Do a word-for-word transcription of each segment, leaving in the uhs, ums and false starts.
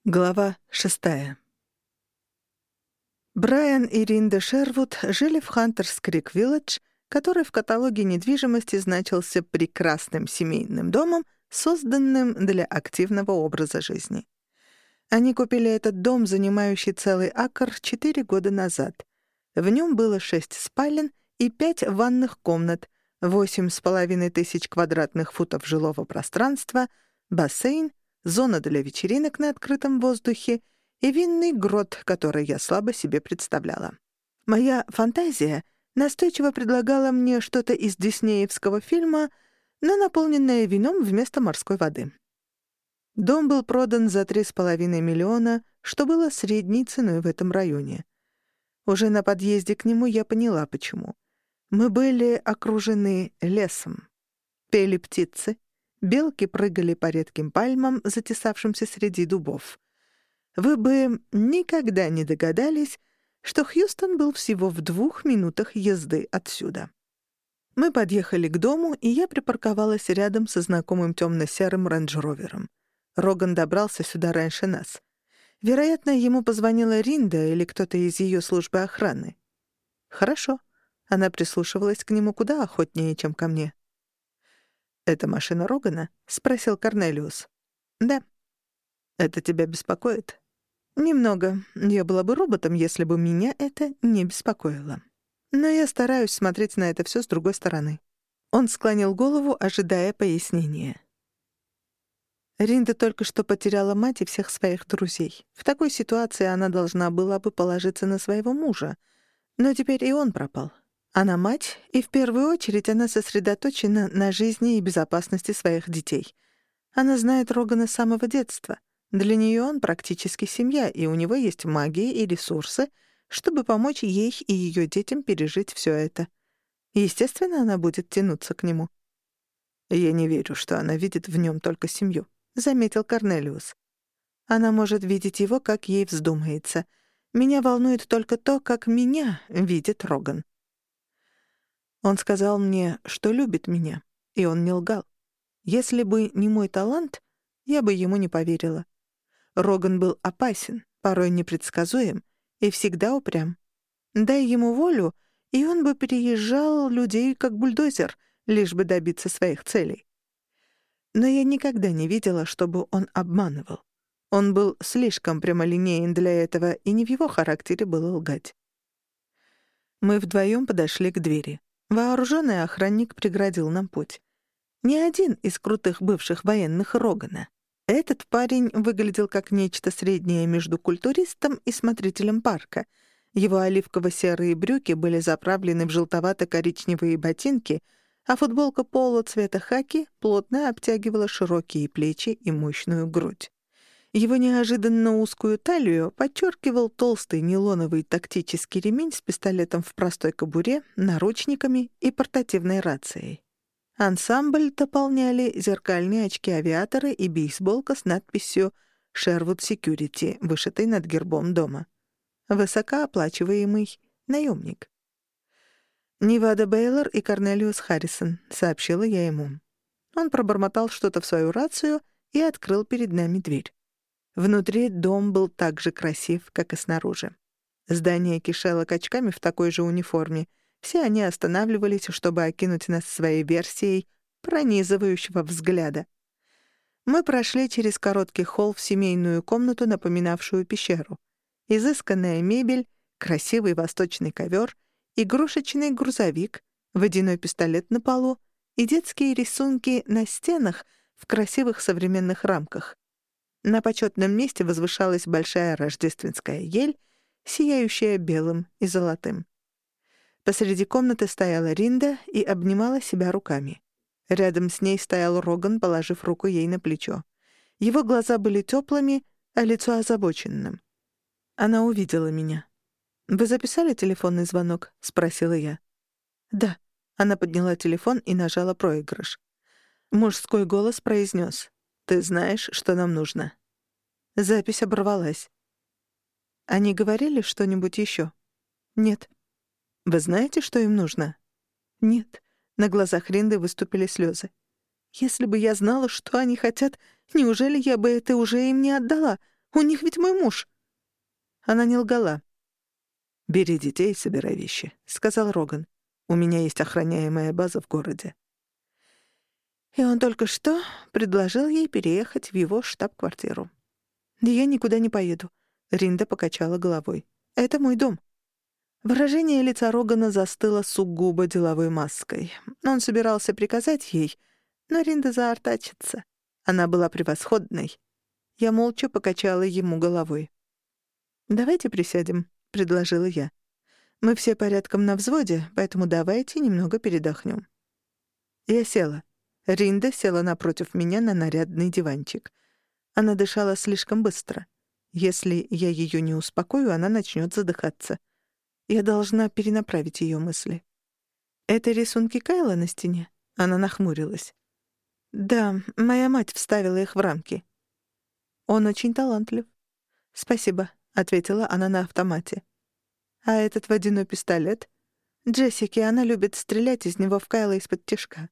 Глава шестая. Брайан и Ринда Шервуд жили в Хантерс-Крик-Виллидж, который в каталоге недвижимости значился прекрасным семейным домом, созданным для активного образа жизни. Они купили этот дом, занимающий целый акр, четыре года назад. В нем было шесть спален и пять ванных комнат, восемь с половиной тысяч квадратных футов жилого пространства, бассейн, зона для вечеринок на открытом воздухе и винный грот, который я слабо себе представляла. Моя фантазия настойчиво предлагала мне что-то из диснеевского фильма, но наполненное вином вместо морской воды. Дом был продан за три с половиной миллиона, что было средней ценой в этом районе. Уже на подъезде к нему я поняла, почему. Мы были окружены лесом. Пели птицы. Белки прыгали по редким пальмам, затесавшимся среди дубов. Вы бы никогда не догадались, что Хьюстон был всего в двух минутах езды отсюда. Мы подъехали к дому, и я припарковалась рядом со знакомым темно-серым рейндж-ровером. Роган добрался сюда раньше нас. Вероятно, ему позвонила Ринда или кто-то из ее службы охраны. Хорошо. Она прислушивалась к нему куда охотнее, чем ко мне. «Это машина Рогана?» — спросил Корнелиус. «Да». «Это тебя беспокоит?» «Немного. Я была бы роботом, если бы меня это не беспокоило. Но я стараюсь смотреть на это все с другой стороны». Он склонил голову, ожидая пояснения. Ринда только что потеряла мать и всех своих друзей. В такой ситуации она должна была бы положиться на своего мужа. Но теперь и он пропал. Она мать, и в первую очередь она сосредоточена на жизни и безопасности своих детей. Она знает Рогана с самого детства. Для нее он практически семья, и у него есть магия и ресурсы, чтобы помочь ей и ее детям пережить все это. Естественно, она будет тянуться к нему. «Я не верю, что она видит в нем только семью», — заметил Корнелиус. «Она может видеть его, как ей вздумается. Меня волнует только то, как меня видит Роган». Он сказал мне, что любит меня, и он не лгал. Если бы не мой талант, я бы ему не поверила. Роган был опасен, порой непредсказуем и всегда упрям. Дай ему волю, и он бы переезжал людей как бульдозер, лишь бы добиться своих целей. Но я никогда не видела, чтобы он обманывал. Он был слишком прямолинеен для этого, и не в его характере было лгать. Мы вдвоем подошли к двери. Вооруженный охранник преградил нам путь. Не один из крутых бывших военных Рогана. Этот парень выглядел как нечто среднее между культуристом и смотрителем парка. Его оливково-серые брюки были заправлены в желтовато-коричневые ботинки, а футболка поло цвета хаки плотно обтягивала широкие плечи и мощную грудь. Его неожиданно узкую талию подчеркивал толстый нейлоновый тактический ремень с пистолетом в простой кобуре, наручниками и портативной рацией. Ансамбль дополняли зеркальные очки-авиаторы и бейсболка с надписью «Шервуд Секьюрити», вышитой над гербом дома. Высокооплачиваемый наемник. «Невада Бейлор и Корнелиус Харрисон», — сообщила я ему. Он пробормотал что-то в свою рацию и открыл перед нами дверь. Внутри дом был так же красив, как и снаружи. Здание кишело качками в такой же униформе. Все они останавливались, чтобы окинуть нас своей версией пронизывающего взгляда. Мы прошли через короткий холл в семейную комнату, напоминавшую пещеру. Изысканная мебель, красивый восточный ковер, игрушечный грузовик, водяной пистолет на полу и детские рисунки на стенах в красивых современных рамках. На почетном месте возвышалась большая рождественская ель, сияющая белым и золотым. Посреди комнаты стояла Ринда и обнимала себя руками. Рядом с ней стоял Роган, положив руку ей на плечо. Его глаза были теплыми, а лицо озабоченным. Она увидела меня. «Вы записали телефонный звонок?» — спросила я. «Да». Она подняла телефон и нажала проигрыш. Мужской голос произнес: «Ты знаешь, что нам нужно». Запись оборвалась. «Они говорили что-нибудь еще?» «Нет». «Вы знаете, что им нужно?» «Нет». На глазах Ринды выступили слезы. «Если бы я знала, что они хотят, неужели я бы это уже им не отдала? У них ведь мой муж». Она не лгала. «Бери детей и собирай вещи», — сказал Роган. «У меня есть охраняемая база в городе». И он только что предложил ей переехать в его штаб-квартиру. «Я никуда не поеду», — Ринда покачала головой. «Это мой дом». Выражение лица Рогана застыло сугубо деловой маской. Он собирался приказать ей, но Ринда заортачится. Она была превосходной. Я молча покачала ему головой. «Давайте присядем», — предложила я. «Мы все порядком на взводе, поэтому давайте немного передохнем». Я села. Ринда села напротив меня на нарядный диванчик. Она дышала слишком быстро. Если я ее не успокою, она начнет задыхаться. Я должна перенаправить ее мысли. «Это рисунки Кайла на стене?» Она нахмурилась. «Да, моя мать вставила их в рамки». «Он очень талантлив». «Спасибо», — ответила она на автомате. «А этот водяной пистолет?» «Джессики, она любит стрелять из него в Кайла из-под тишка».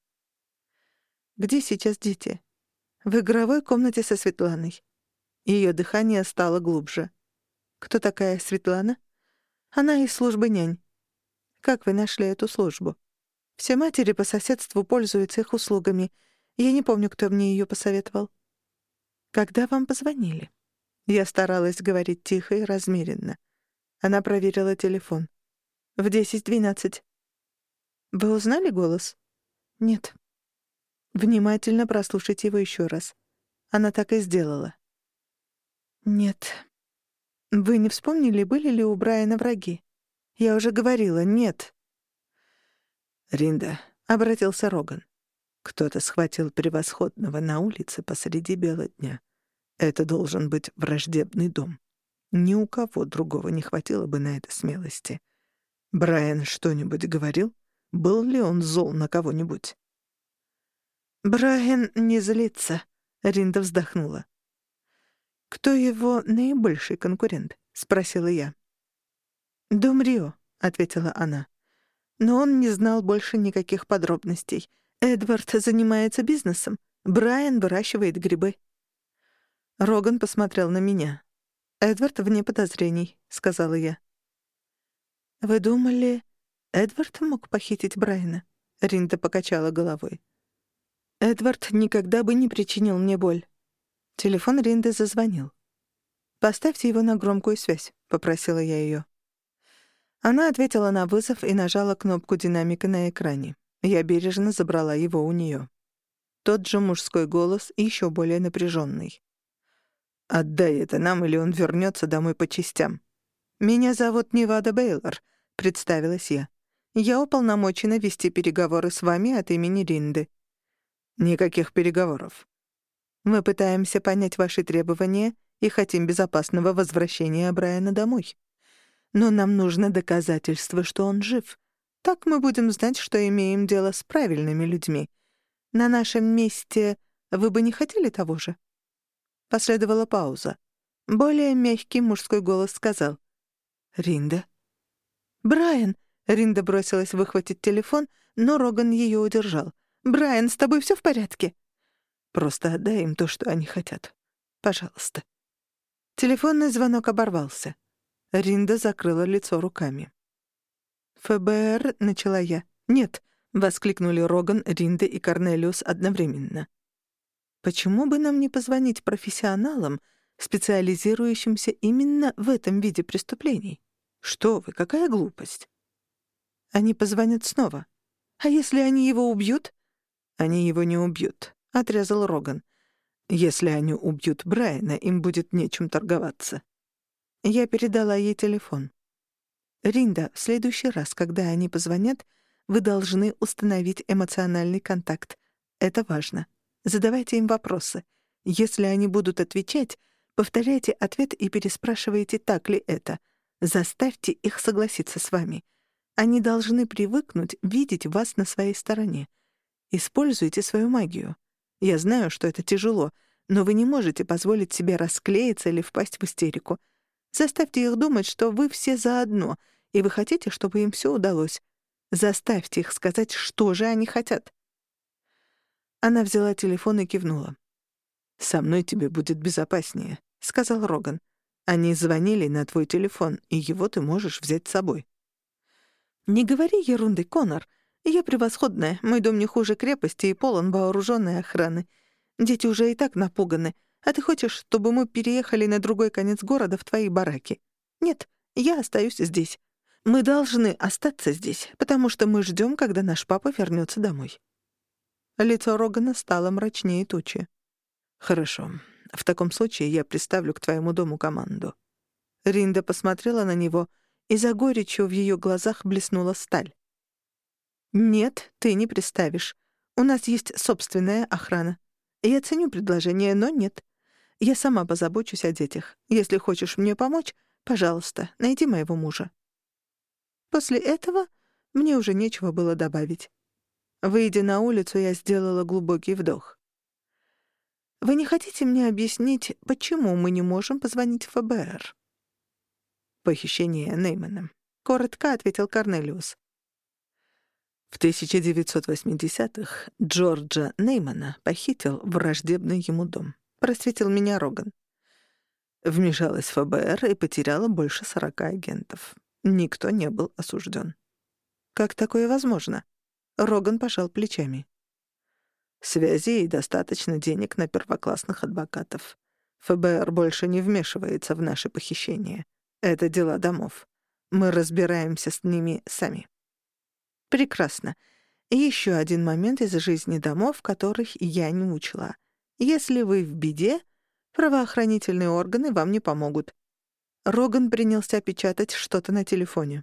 «Где сейчас дети?» «В игровой комнате со Светланой». Ее дыхание стало глубже. «Кто такая Светлана?» «Она из службы нянь». «Как вы нашли эту службу?» «Все матери по соседству пользуются их услугами. Я не помню, кто мне ее посоветовал». «Когда вам позвонили?» Я старалась говорить тихо и размеренно. Она проверила телефон. «В десять двенадцать». «Вы узнали голос?» «Нет». «Внимательно прослушайте его еще раз». Она так и сделала. «Нет». «Вы не вспомнили, были ли у Брайана враги?» «Я уже говорила, нет». «Ринда», — обратился Роган. «Кто-то схватил превосходного на улице посреди бела дня. Это должен быть враждебный дом. Ни у кого другого не хватило бы на это смелости. Брайан что-нибудь говорил? Был ли он зол на кого-нибудь?» «Брайан не злится», — Ринда вздохнула. «Кто его наибольший конкурент?» — спросила я. «Дом Рио», — ответила она. Но он не знал больше никаких подробностей. Эдвард занимается бизнесом. Брайан выращивает грибы. Роган посмотрел на меня. «Эдвард вне подозрений», — сказала я. «Вы думали, Эдвард мог похитить Брайана?» Ринда покачала головой. «Эдвард никогда бы не причинил мне боль». Телефон Ринды зазвонил. «Поставьте его на громкую связь», — попросила я ее. Она ответила на вызов и нажала кнопку динамика на экране. Я бережно забрала его у нее. Тот же мужской голос, еще более напряженный. «Отдай это нам, или он вернется домой по частям». «Меня зовут Невада Бейлор», — представилась я. «Я уполномочена вести переговоры с вами от имени Ринды». «Никаких переговоров. Мы пытаемся понять ваши требования и хотим безопасного возвращения Брайана домой. Но нам нужно доказательство, что он жив. Так мы будем знать, что имеем дело с правильными людьми. На нашем месте вы бы не хотели того же?» Последовала пауза. Более мягкий мужской голос сказал: «Ринда?» «Брайан!» — Ринда бросилась выхватить телефон, но Роган ее удержал. «Брайан, с тобой все в порядке?» «Просто отдай им то, что они хотят. Пожалуйста». Телефонный звонок оборвался. Ринда закрыла лицо руками. «ФБР», — начала я. «Нет», — воскликнули Роган, Ринда и Корнелиус одновременно. «Почему бы нам не позвонить профессионалам, специализирующимся именно в этом виде преступлений? Что вы, какая глупость!» «Они позвонят снова. А если они его убьют?» «Они его не убьют», — отрезал Роган. «Если они убьют Брайана, им будет нечем торговаться». Я передала ей телефон. «Ринда, в следующий раз, когда они позвонят, вы должны установить эмоциональный контакт. Это важно. Задавайте им вопросы. Если они будут отвечать, повторяйте ответ и переспрашивайте, так ли это. Заставьте их согласиться с вами. Они должны привыкнуть видеть вас на своей стороне. Используйте свою магию. Я знаю, что это тяжело, но вы не можете позволить себе расклеиться или впасть в истерику. Заставьте их думать, что вы все заодно, и вы хотите, чтобы им все удалось. Заставьте их сказать, что же они хотят». Она взяла телефон и кивнула. «Со мной тебе будет безопаснее. — сказал Роган. «Они звонили на твой телефон, и его ты можешь взять с собой». «Не говори ерунды, Конор. Я превосходная, мой дом не хуже крепости и полон вооруженной охраны. Дети уже и так напуганы, а ты хочешь, чтобы мы переехали на другой конец города в твои бараки? Нет, я остаюсь здесь. Мы должны остаться здесь, потому что мы ждем, когда наш папа вернется домой». Лицо Рогана стало мрачнее тучи. «Хорошо. В таком случае я приставлю к твоему дому команду». Ринда посмотрела на него, и за горечью в ее глазах блеснула сталь. «Нет, ты не приставишь. У нас есть собственная охрана. Я ценю предложение, но нет. Я сама позабочусь о детях. Если хочешь мне помочь, пожалуйста, найди моего мужа». После этого мне уже нечего было добавить. Выйдя на улицу, я сделала глубокий вдох. «Вы не хотите мне объяснить, почему мы не можем позвонить в эф бэ эр?» «Похищение Неймана», — коротко ответил Корнелиус. В тысяча девятьсот восьмидесятых Джорджа Неймана похитил враждебный ему дом. Просветил меня Роган. Вмешалась в эф бэ эр и потеряла больше сорока агентов. Никто не был осужден. «Как такое возможно?» Роган пожал плечами. Связей и достаточно денег на первоклассных адвокатов. эф бэ эр больше не вмешивается в наши похищения. Это дела домов. Мы разбираемся с ними сами. Прекрасно. И еще один момент из жизни домов, которых я не учла. Если вы в беде, правоохранительные органы вам не помогут. Роган принялся печатать что-то на телефоне.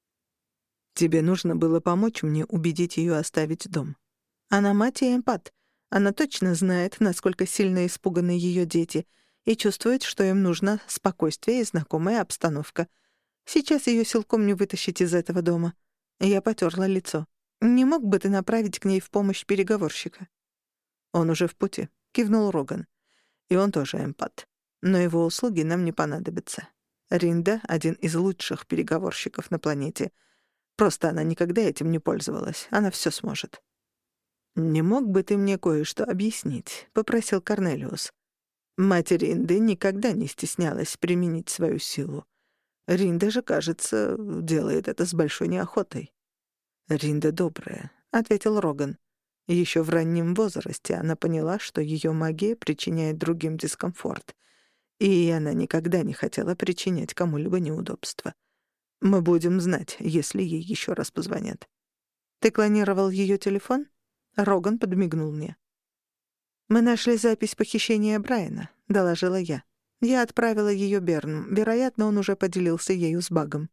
Тебе нужно было помочь мне убедить ее оставить дом. Она мать и эмпат. Она точно знает, насколько сильно испуганы ее дети, и чувствует, что им нужно спокойствие и знакомая обстановка. Сейчас ее силком не вытащить из этого дома. Я потёрла лицо. «Не мог бы ты направить к ней в помощь переговорщика?» «Он уже в пути», — кивнул Роган. «И он тоже эмпат. Но его услуги нам не понадобятся. Ринда — один из лучших переговорщиков на планете. Просто она никогда этим не пользовалась. Она всё сможет». «Не мог бы ты мне кое-что объяснить?» — попросил Корнелиус. «Мать Ринды никогда не стеснялась применить свою силу. Ринда же, кажется, делает это с большой неохотой». «Ринда добрая», — ответил Роган. Еще в раннем возрасте она поняла, что ее магия причиняет другим дискомфорт, и она никогда не хотела причинять кому-либо неудобства. Мы будем знать, если ей еще раз позвонят. «Ты клонировал ее телефон?» Роган подмигнул мне. «Мы нашли запись похищения Брайана», — доложила я. Я отправила ее Берну. Вероятно, он уже поделился ею с Багом.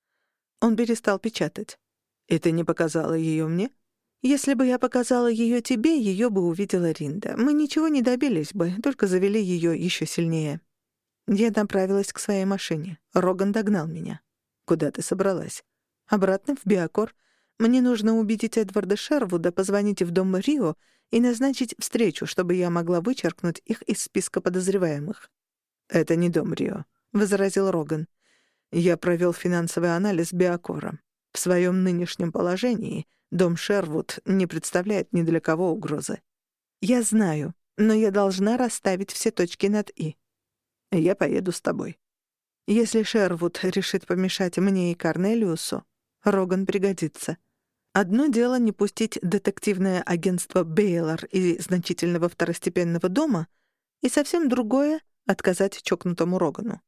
Он перестал печатать. «И ты не показала ее мне?» «Если бы я показала ее тебе, ее бы увидела Ринда. Мы ничего не добились бы, только завели ее еще сильнее». Я направилась к своей машине. Роган догнал меня. «Куда ты собралась?» «Обратно в Биокор. Мне нужно убедить Эдварда Шервуда позвонить в дом Рио и назначить встречу, чтобы я могла вычеркнуть их из списка подозреваемых». «Это не дом Рио», — возразил Роган. «Я провел финансовый анализ Биокора. В своем нынешнем положении дом Шервуд не представляет ни для кого угрозы». «Я знаю, но я должна расставить все точки над «и». Я поеду с тобой». Если Шервуд решит помешать мне и Корнелиусу, Роган пригодится. Одно дело не пустить детективное агентство Бейлор из значительного второстепенного дома, и совсем другое — отказать чокнутому Рогану.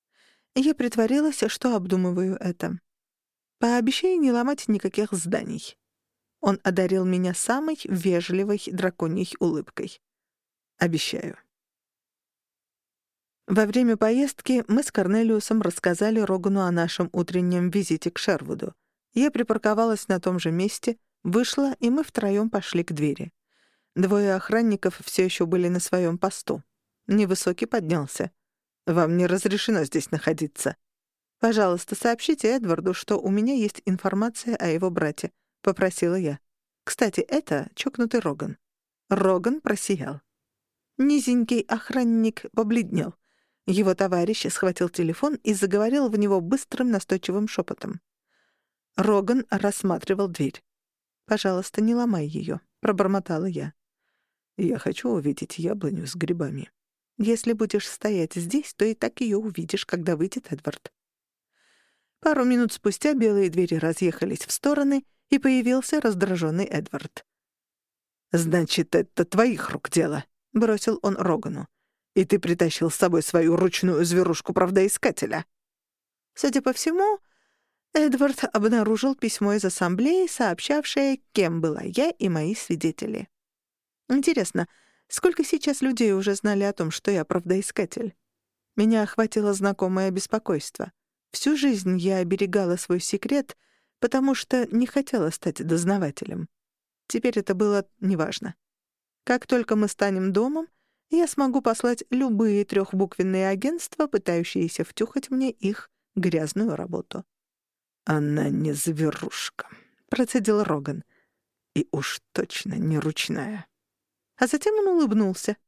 Я притворилась, что обдумываю это. Пообещай не ломать никаких зданий. Он одарил меня самой вежливой драконьей улыбкой. «Обещаю». Во время поездки мы с Корнелиусом рассказали Рогану о нашем утреннем визите к Шервуду. Я припарковалась на том же месте, вышла, и мы втроем пошли к двери. Двое охранников все еще были на своем посту. Невысокий поднялся. «Вам не разрешено здесь находиться. Пожалуйста, сообщите Эдварду, что у меня есть информация о его брате», — попросила я. «Кстати, это чокнутый Роган». Роган просиял. Низенький охранник побледнел. Его товарищ схватил телефон и заговорил в него быстрым настойчивым шепотом. Роган рассматривал дверь. «Пожалуйста, не ломай ее», — пробормотала я. «Я хочу увидеть яблоню с грибами». Если будешь стоять здесь, то и так ее увидишь, когда выйдет Эдвард». Пару минут спустя белые двери разъехались в стороны, и появился раздраженный Эдвард. «Значит, это твоих рук дело», — бросил он Рогану. «И ты притащил с собой свою ручную зверушку-правдоискателя». Судя по всему, Эдвард обнаружил письмо из ассамблеи, сообщавшее, кем была я и мои свидетели. Интересно, сколько сейчас людей уже знали о том, что я правдоискатель? Меня охватило знакомое беспокойство. Всю жизнь я оберегала свой секрет, потому что не хотела стать дознавателем. Теперь это было неважно. Как только мы станем домом, я смогу послать любые трехбуквенные агентства, пытающиеся втюхать мне их грязную работу. «Она не зверушка», — процедил Роган. «И уж точно не ручная». А затем он улыбнулся.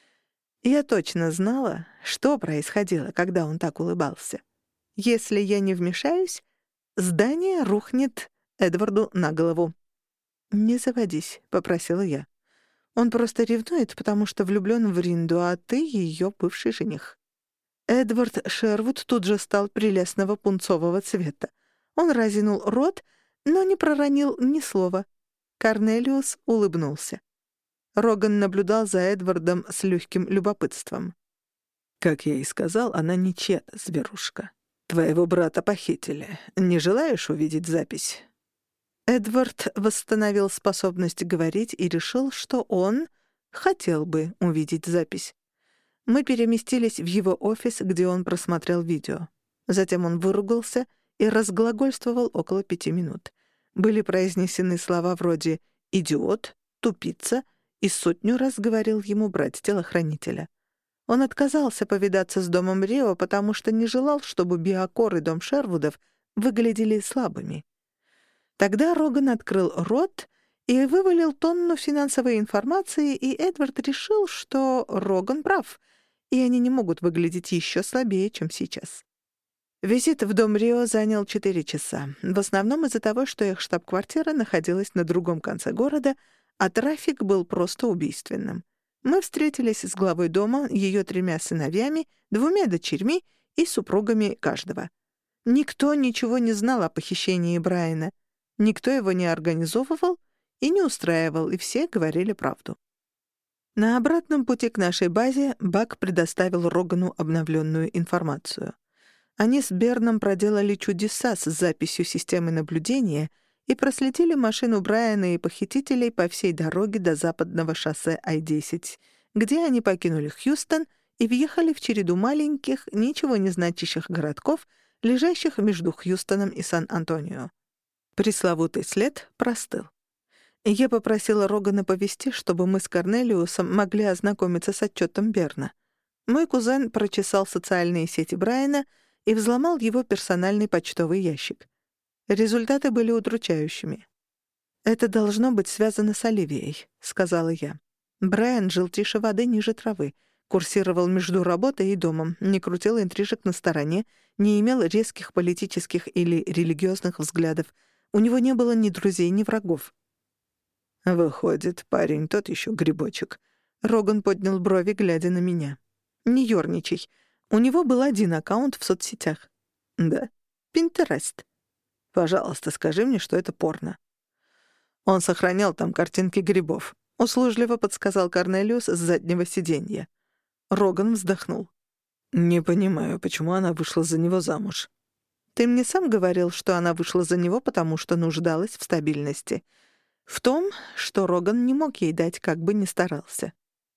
Я точно знала, что происходило, когда он так улыбался. Если я не вмешаюсь, здание рухнет Эдварду на голову. «Не заводись», — попросила я. «Он просто ревнует, потому что влюблён в Ринду, а ты её бывший жених». Эдвард Шервуд тут же стал прелестного пунцового цвета. Он разинул рот, но не проронил ни слова. Корнелиус улыбнулся. Роган наблюдал за Эдвардом с легким любопытством. «Как я и сказал, она не чья-то зверушка. Твоего брата похитили. Не желаешь увидеть запись?» Эдвард восстановил способность говорить и решил, что он хотел бы увидеть запись. Мы переместились в его офис, где он просмотрел видео. Затем он выругался и разглагольствовал около пяти минут. Были произнесены слова вроде «идиот», «тупица», и сотню раз говорил ему брать телохранителя. Он отказался повидаться с домом Рио, потому что не желал, чтобы Биокор и дом Шервудов выглядели слабыми. Тогда Роган открыл рот и вывалил тонну финансовой информации, и Эдвард решил, что Роган прав, и они не могут выглядеть еще слабее, чем сейчас. Визит в дом Рио занял четыре часа, в основном из-за того, что их штаб-квартира находилась на другом конце города, а трафик был просто убийственным. Мы встретились с главой дома, ее тремя сыновьями, двумя дочерьми и супругами каждого. Никто ничего не знал о похищении Брайана. Никто его не организовывал и не устраивал, и все говорили правду. На обратном пути к нашей базе Бак предоставил Рогану обновленную информацию. Они с Берном проделали чудеса с записью системы наблюдения и проследили машину Брайана и похитителей по всей дороге до западного шоссе Ай десять, где они покинули Хьюстон и въехали в череду маленьких, ничего не значащих городков, лежащих между Хьюстоном и Сан-Антонио. Пресловутый след простыл. Я попросила Рогана повести, чтобы мы с Корнелиусом могли ознакомиться с отчетом Берна. Мой кузен прочесал социальные сети Брайана и взломал его персональный почтовый ящик. Результаты были удручающими. «Это должно быть связано с Оливией», — сказала я. Брайан жил тише воды ниже травы, курсировал между работой и домом, не крутил интрижек на стороне, не имел резких политических или религиозных взглядов. У него не было ни друзей, ни врагов. «Выходит, парень тот еще грибочек». Роган поднял брови, глядя на меня. «Не ёрничай. У него был один аккаунт в соцсетях». «Да?» «Пинтерест». «Пожалуйста, скажи мне, что это порно». «Он сохранял там картинки грибов», — услужливо подсказал Корнелиус с заднего сиденья. Роган вздохнул. «Не понимаю, почему она вышла за него замуж». «Ты мне сам говорил, что она вышла за него, потому что нуждалась в стабильности. В том, что Роган не мог ей дать, как бы ни старался».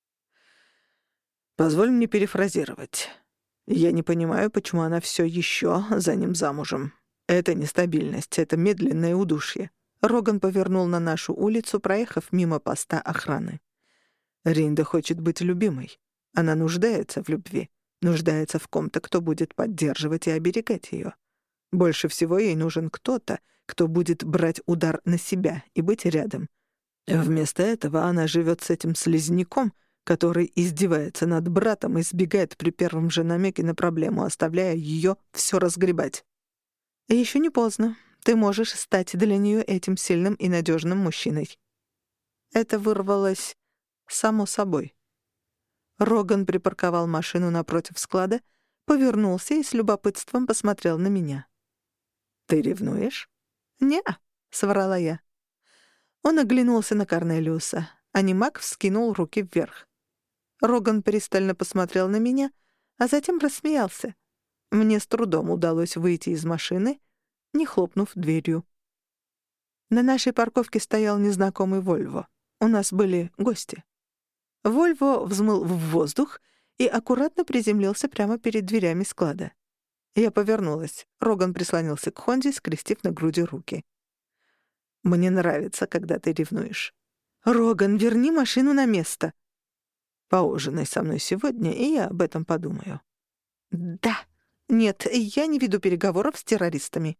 «Позволь мне перефразировать. Я не понимаю, почему она все еще за ним замужем. Это нестабильность, это медленное удушье». Роган повернул на нашу улицу, проехав мимо поста охраны. «Ринда хочет быть любимой. Она нуждается в любви, нуждается в ком-то, кто будет поддерживать и оберегать ее. Больше всего ей нужен кто-то, кто будет брать удар на себя и быть рядом. Вместо этого она живет с этим слизняком, который издевается над братом и сбегает при первом же намеке на проблему, оставляя ее все разгребать. Еще не поздно. Ты можешь стать для нее этим сильным и надежным мужчиной». Это вырвалось само собой. Роган припарковал машину напротив склада, повернулся и с любопытством посмотрел на меня. «Ты ревнуешь?» «Не-а», — соврала я. Он оглянулся на Корнелиуса. Анимак вскинул руки вверх. Роган пристально посмотрел на меня, а затем рассмеялся. Мне с трудом удалось выйти из машины, не хлопнув дверью. На нашей парковке стоял незнакомый Вольво. У нас были гости. Вольво взмыл в воздух и аккуратно приземлился прямо перед дверями склада. Я повернулась. Роган прислонился к Хонде, скрестив на груди руки. «Мне нравится, когда ты ревнуешь». «Роган, верни машину на место!» «Поужинай со мной сегодня, и я об этом подумаю». «Да. Нет, я не веду переговоров с террористами».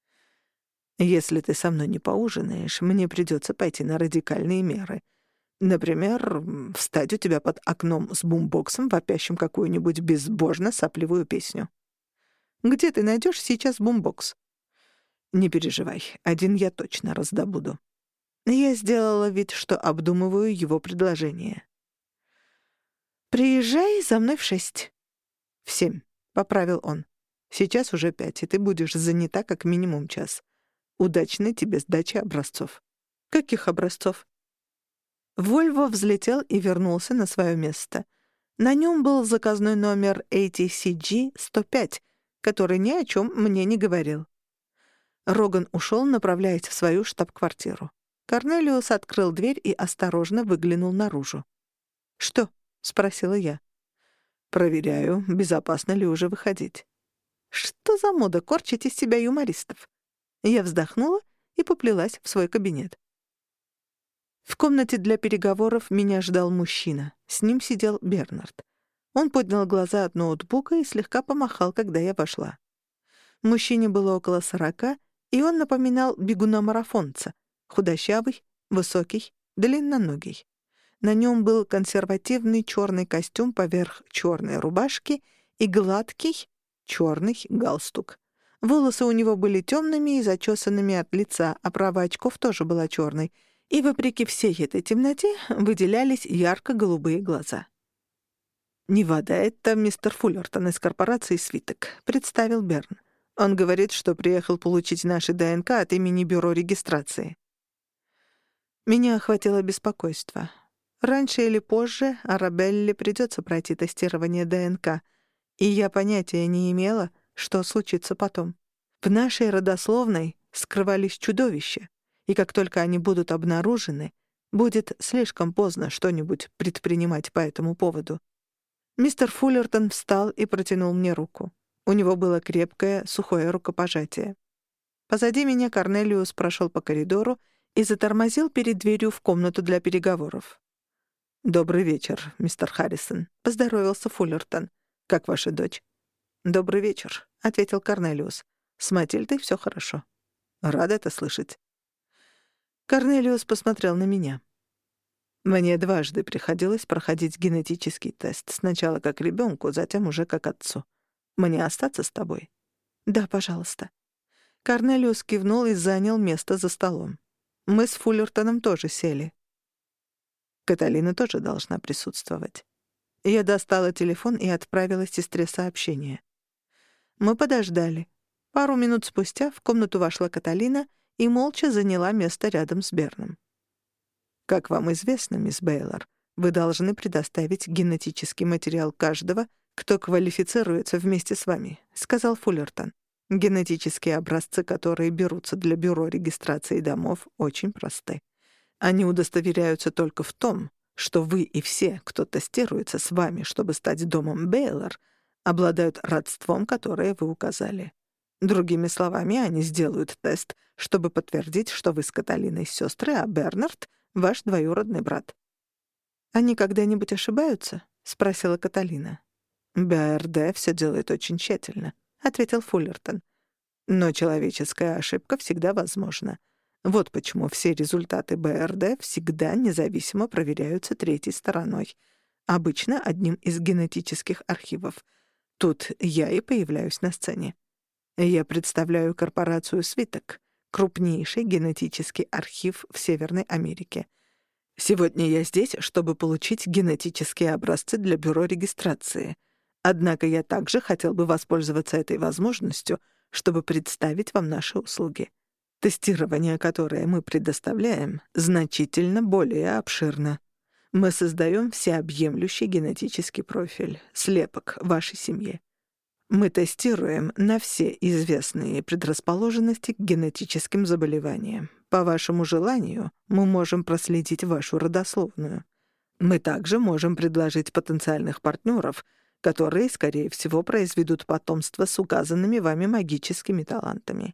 «Если ты со мной не поужинаешь, мне придется пойти на радикальные меры. Например, встать у тебя под окном с бумбоксом, вопящим какую-нибудь безбожно сопливую песню». «Где ты найдешь сейчас бумбокс?» «Не переживай, один я точно раздобуду». Я сделала вид, что обдумываю его предложение. «Приезжай за мной в шесть». «В семь», — поправил он. «Сейчас уже пять, и ты будешь занята как минимум час. Удачной тебе сдачи образцов». «Каких образцов?» Вольво взлетел и вернулся на свое место. На нем был заказной номер эй ти си джи сто пять, который ни о чем мне не говорил. Роган ушел, направляясь в свою штаб-квартиру. Корнелиус открыл дверь и осторожно выглянул наружу. «Что?» — спросила я. «Проверяю, безопасно ли уже выходить». «Что за мода корчить из себя юмористов?» Я вздохнула и поплелась в свой кабинет. В комнате для переговоров меня ждал мужчина. С ним сидел Бернард. Он поднял глаза от ноутбука и слегка помахал, когда я вошла. Мужчине было около сорока, и он напоминал бегуна-марафонца. Худощавый, высокий, длинноногий. На нем был консервативный черный костюм поверх черной рубашки и гладкий черный галстук. Волосы у него были темными и зачесанными от лица, а права очков тоже была черной, и, вопреки всей этой темноте, выделялись ярко-голубые глаза. «Невада, это мистер Фуллертон из корпорации «Свиток», — представил Берн. Он говорит, что приехал получить наши ДНК от имени Бюро регистрации. Меня охватило беспокойство. Раньше или позже Арабелле придется пройти тестирование ДНК, и я понятия не имела, что случится потом. В нашей родословной скрывались чудовища, и как только они будут обнаружены, будет слишком поздно что-нибудь предпринимать по этому поводу. Мистер Фуллертон встал и протянул мне руку. У него было крепкое, сухое рукопожатие. Позади меня Корнелиус прошел по коридору и затормозил перед дверью в комнату для переговоров. «Добрый вечер, мистер Харрисон», — поздоровался Фуллертон. «Как ваша дочь?» «Добрый вечер», — ответил Корнелиус. «С Матильдой все хорошо». «Рад это слышать». Корнелиус посмотрел на меня. Мне дважды приходилось проходить генетический тест. Сначала как ребенку, затем уже как отцу. Мне остаться с тобой? Да, пожалуйста. Корнелиус кивнул и занял место за столом. Мы с Фуллертоном тоже сели. Каталина тоже должна присутствовать. Я достала телефон и отправила сестре сообщение. Мы подождали. Пару минут спустя в комнату вошла Каталина и молча заняла место рядом с Берном. Как вам известно, мисс Бейлор, вы должны предоставить генетический материал каждого, кто квалифицируется вместе с вами, сказал Фуллертон. Генетические образцы, которые берутся для бюро регистрации домов, очень просты. Они удостоверяются только в том, что вы и все, кто тестируется с вами, чтобы стать домом Бейлор, обладают родством, которое вы указали. Другими словами, они сделают тест, чтобы подтвердить, что вы с Каталиной сестры, а Бернард — ваш двоюродный брат. «Они когда-нибудь ошибаются?» — спросила Каталина. «БРД все делает очень тщательно», — ответил Фуллертон. «Но человеческая ошибка всегда возможна. Вот почему все результаты БРД всегда независимо проверяются третьей стороной, обычно одним из генетических архивов. Тут я и появляюсь на сцене. Я представляю корпорацию «Свиток», крупнейший генетический архив в Северной Америке. Сегодня я здесь, чтобы получить генетические образцы для бюро регистрации. Однако я также хотел бы воспользоваться этой возможностью, чтобы представить вам наши услуги. Тестирование, которое мы предоставляем, значительно более обширно. Мы создаем всеобъемлющий генетический профиль, слепок вашей семьи. Мы тестируем на все известные предрасположенности к генетическим заболеваниям. По вашему желанию мы можем проследить вашу родословную. Мы также можем предложить потенциальных партнеров, которые, скорее всего, произведут потомство с указанными вами магическими талантами.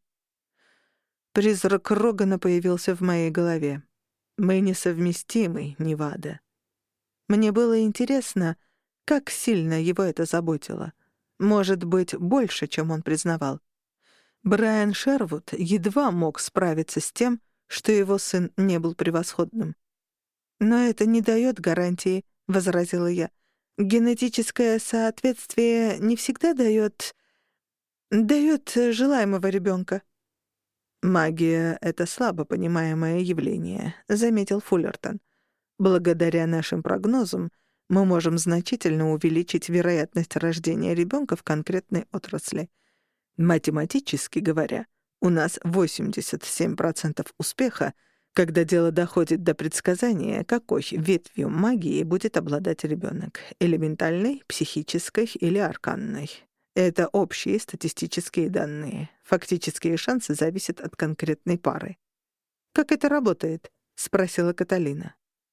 Призрак Рогана появился в моей голове. Мы несовместимы, Невада. Мне было интересно, как сильно его это заботило. Может быть, больше, чем он признавал. Брайан Шервуд едва мог справиться с тем, что его сын не был превосходным. «Но это не дает гарантии», — возразила я. «Генетическое соответствие не всегда дает... дает желаемого ребенка». «Магия — это слабо понимаемое явление», — заметил Фуллертон. «Благодаря нашим прогнозам мы можем значительно увеличить вероятность рождения ребенка в конкретной отрасли. Математически говоря, у нас восемьдесят семь процентов успеха, когда дело доходит до предсказания, какой ветвью магии будет обладать ребенок — элементальной, психической или арканной. Это общие статистические данные. Фактические шансы зависят от конкретной пары. «Как это работает?» — спросила Каталина.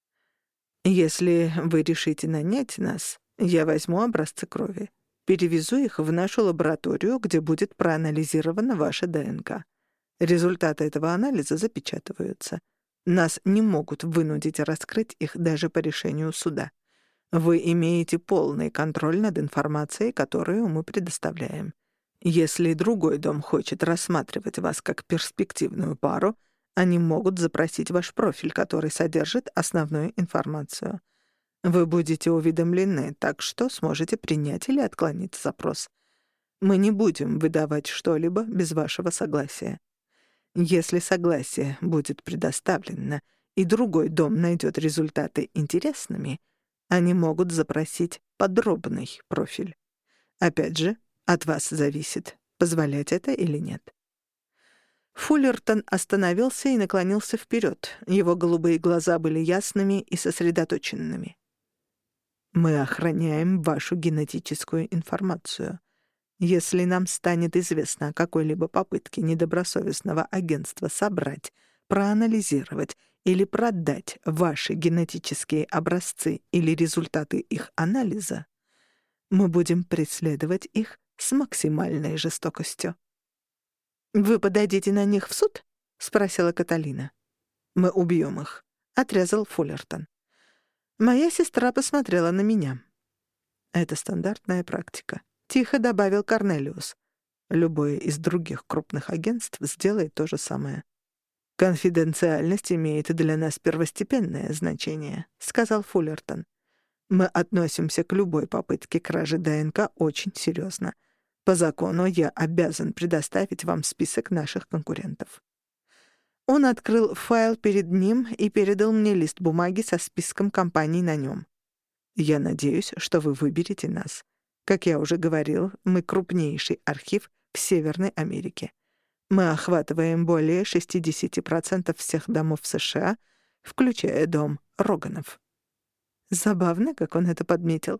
«Если вы решите нанять нас, я возьму образцы крови, перевезу их в нашу лабораторию, где будет проанализирована ваша ДНК. Результаты этого анализа запечатываются. Нас не могут вынудить раскрыть их даже по решению суда. Вы имеете полный контроль над информацией, которую мы предоставляем. Если другой дом хочет рассматривать вас как перспективную пару, они могут запросить ваш профиль, который содержит основную информацию. Вы будете уведомлены, так что сможете принять или отклонить запрос. Мы не будем выдавать что-либо без вашего согласия. Если согласие будет предоставлено, и другой дом найдет результаты интересными, они могут запросить подробный профиль. Опять же, от вас зависит, позволять это или нет». Фуллертон остановился и наклонился вперед. Его голубые глаза были ясными и сосредоточенными. «Мы охраняем вашу генетическую информацию. Если нам станет известно о какой-либо попытке недобросовестного агентства собрать, проанализировать или продать ваши генетические образцы или результаты их анализа, мы будем преследовать их с максимальной жестокостью». «Вы подадите на них в суд?» — спросила Каталина. «Мы убьем их», — отрезал Фуллертон. Моя сестра посмотрела на меня. «Это стандартная практика», — тихо добавил Корнелиус. «Любое из других крупных агентств сделает то же самое». «Конфиденциальность имеет для нас первостепенное значение», — сказал Фуллертон. «Мы относимся к любой попытке кражи ДНК очень серьезно. По закону я обязан предоставить вам список наших конкурентов». Он открыл файл перед ним и передал мне лист бумаги со списком компаний на нем. «Я надеюсь, что вы выберете нас. Как я уже говорил, мы крупнейший архив в Северной Америке. Мы охватываем более шестьдесят процентов всех домов в США, включая дом Роганов». Забавно, как он это подметил.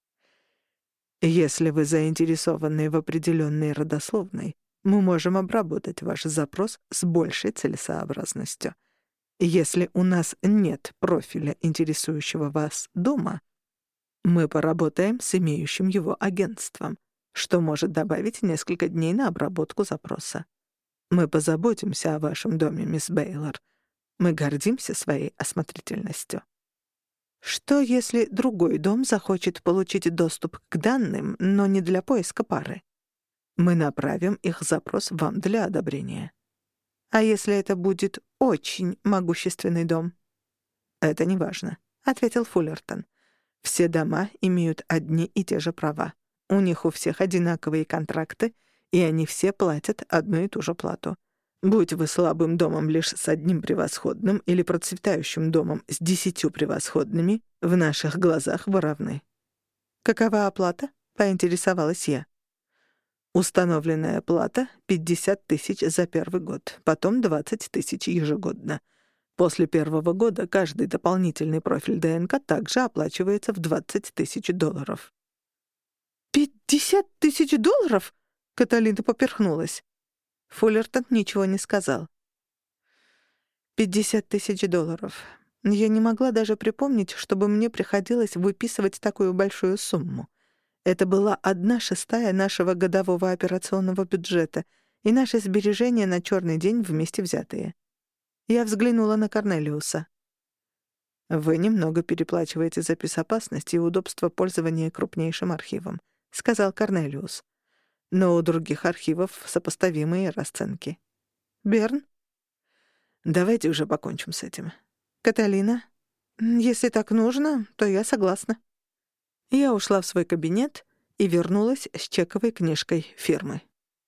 «Если вы заинтересованы в определенной родословной, мы можем обработать ваш запрос с большей целесообразностью. Если у нас нет профиля, интересующего вас дома, мы поработаем с имеющим его агентством, что может добавить несколько дней на обработку запроса. Мы позаботимся о вашем доме, мисс Бейлор. Мы гордимся своей осмотрительностью». «Что, если другой дом захочет получить доступ к данным, но не для поиска пары?» «Мы направим их запрос вам для одобрения». «А если это будет очень могущественный дом?» «Это не важно», — ответил Фуллертон. «Все дома имеют одни и те же права. У них у всех одинаковые контракты, и они все платят одну и ту же плату. Будь вы слабым домом лишь с одним превосходным или процветающим домом с десятью превосходными, в наших глазах вы равны. Какова оплата? Поинтересовалась я. Установленная плата — пятьдесят тысяч за первый год, потом двадцать тысяч ежегодно. После первого года каждый дополнительный профиль ДНК также оплачивается в двадцать тысяч долларов. «Пятьдесят тысяч долларов?» Каталина поперхнулась. Фуллертон ничего не сказал. «Пятьдесят тысяч долларов. Я не могла даже припомнить, чтобы мне приходилось выписывать такую большую сумму. Это была одна шестая нашего годового операционного бюджета и наши сбережения на черный день вместе взятые». Я взглянула на Корнелиуса. «Вы немного переплачиваете за безопасность и удобство пользования крупнейшим архивом», — сказал Корнелиус. «Но у других архивов сопоставимые расценки». «Берн?» «Давайте уже покончим с этим». «Каталина? Если так нужно, то я согласна». Я ушла в свой кабинет и вернулась с чековой книжкой фирмы.